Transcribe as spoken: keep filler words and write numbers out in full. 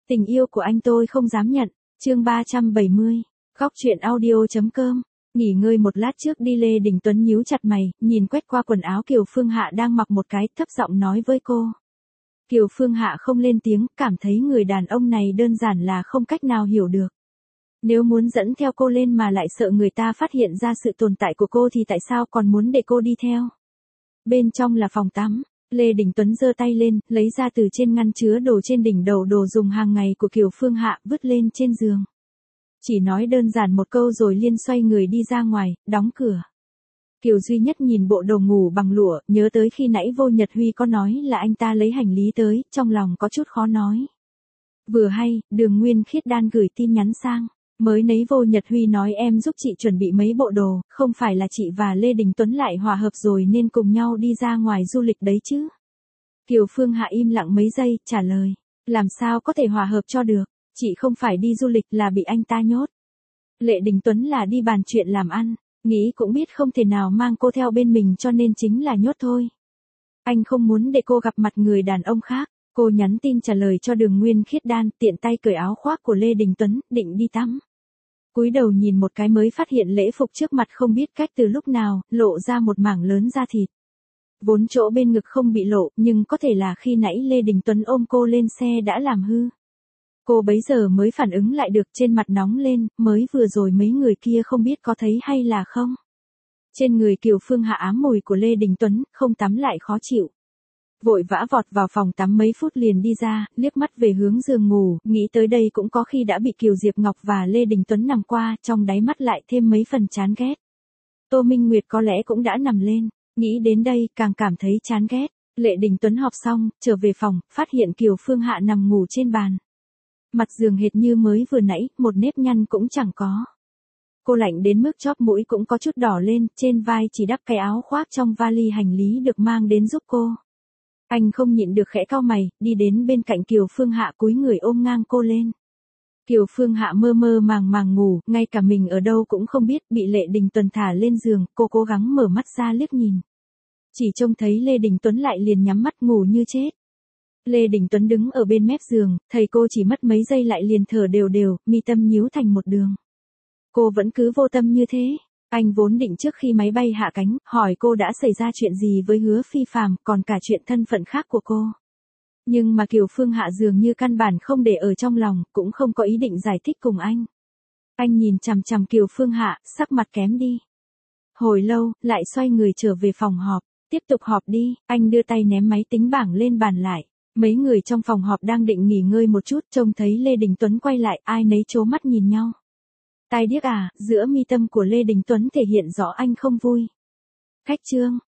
Tình yêu của anh tôi không dám nhận. Chương ba trăm bảy mươi. Góc truyện audio.com. Nghỉ ngơi một lát trước đi, Lê Đình Tuấn nhíu chặt mày, nhìn quét qua quần áo Kiều Phương Hạ đang mặc một cái, thấp giọng nói với cô. Kiều Phương Hạ không lên tiếng, cảm thấy người đàn ông này đơn giản là không cách nào hiểu được. Nếu muốn dẫn theo cô lên mà lại sợ người ta phát hiện ra sự tồn tại của cô thì tại sao còn muốn để cô đi theo? Bên trong là phòng tắm. Lê Đình Tuấn giơ tay lên, lấy ra từ trên ngăn chứa đồ trên đỉnh đầu đồ dùng hàng ngày của Kiều Phương Hạ, vứt lên trên giường. Chỉ nói đơn giản một câu rồi liên xoay người đi ra ngoài, đóng cửa. Kiều duy nhất nhìn bộ đồ ngủ bằng lụa, nhớ tới khi nãy Vô Nhật Huy có nói là anh ta lấy hành lý tới, trong lòng có chút khó nói. Vừa hay, Đường Nguyên Khiết Đan gửi tin nhắn sang. Mới nấy Vô Nhật Huy nói em giúp chị chuẩn bị mấy bộ đồ, không phải là chị và Lê Đình Tuấn lại hòa hợp rồi nên cùng nhau đi ra ngoài du lịch đấy chứ. Kiều Phương Hạ im lặng mấy giây, trả lời. Làm sao có thể hòa hợp cho được, chị không phải đi du lịch là bị anh ta nhốt. Lê Đình Tuấn là đi bàn chuyện làm ăn, nghĩ cũng biết không thể nào mang cô theo bên mình cho nên chính là nhốt thôi. Anh không muốn để cô gặp mặt người đàn ông khác. Cô nhắn tin trả lời cho Đường Nguyên Khiết Đan, tiện tay cởi áo khoác của Lê Đình Tuấn, định đi tắm. Cúi đầu nhìn một cái mới phát hiện lễ phục trước mặt không biết cách từ lúc nào, lộ ra một mảng lớn da thịt. Vốn chỗ bên ngực không bị lộ, nhưng có thể là khi nãy Lê Đình Tuấn ôm cô lên xe đã làm hư. Cô bấy giờ mới phản ứng lại được, trên mặt nóng lên, mới vừa rồi mấy người kia không biết có thấy hay là không. Trên người Kiều Phương Hạ ám mùi của Lê Đình Tuấn, không tắm lại khó chịu. Vội vã vọt vào phòng tắm mấy phút liền đi ra, liếc mắt về hướng giường ngủ, nghĩ tới đây cũng có khi đã bị Kiều Diệp Ngọc và Lê Đình Tuấn nằm qua, trong đáy mắt lại thêm mấy phần chán ghét. Tô Minh Nguyệt có lẽ cũng đã nằm lên, nghĩ đến đây, càng cảm thấy chán ghét. Lê Đình Tuấn họp xong, trở về phòng, phát hiện Kiều Phương Hạ nằm ngủ trên bàn. Mặt giường hệt như mới vừa nãy, một nếp nhăn cũng chẳng có. Cô lạnh đến mức chóp mũi cũng có chút đỏ lên, trên vai chỉ đắp cái áo khoác trong vali hành lý được mang đến giúp cô. Anh không nhịn được khẽ cau mày, đi đến bên cạnh Kiều Phương Hạ cúi người ôm ngang cô lên. Kiều Phương Hạ mơ mơ màng màng ngủ, ngay cả mình ở đâu cũng không biết, bị Lê Đình Tuấn thả lên giường, cô cố gắng mở mắt ra liếc nhìn. Chỉ trông thấy Lê Đình Tuấn lại liền nhắm mắt ngủ như chết. Lê Đình Tuấn đứng ở bên mép giường, thầy cô chỉ mất mấy giây lại liền thở đều đều, mi tâm nhíu thành một đường. Cô vẫn cứ vô tâm như thế. Anh vốn định trước khi máy bay hạ cánh, hỏi cô đã xảy ra chuyện gì với Hứa Phi Phàm, còn cả chuyện thân phận khác của cô. Nhưng mà Kiều Phương Hạ dường như căn bản không để ở trong lòng, cũng không có ý định giải thích cùng anh. Anh nhìn chằm chằm Kiều Phương Hạ, sắc mặt kém đi. Hồi lâu, lại xoay người trở về phòng họp, tiếp tục họp đi, anh đưa tay ném máy tính bảng lên bàn lại. Mấy người trong phòng họp đang định nghỉ ngơi một chút, trông thấy Lê Đình Tuấn quay lại, ai nấy trố mắt nhìn nhau. Tai điếc à, giữa mi tâm của Lê Đình Tuấn thể hiện rõ anh không vui. Khách trương,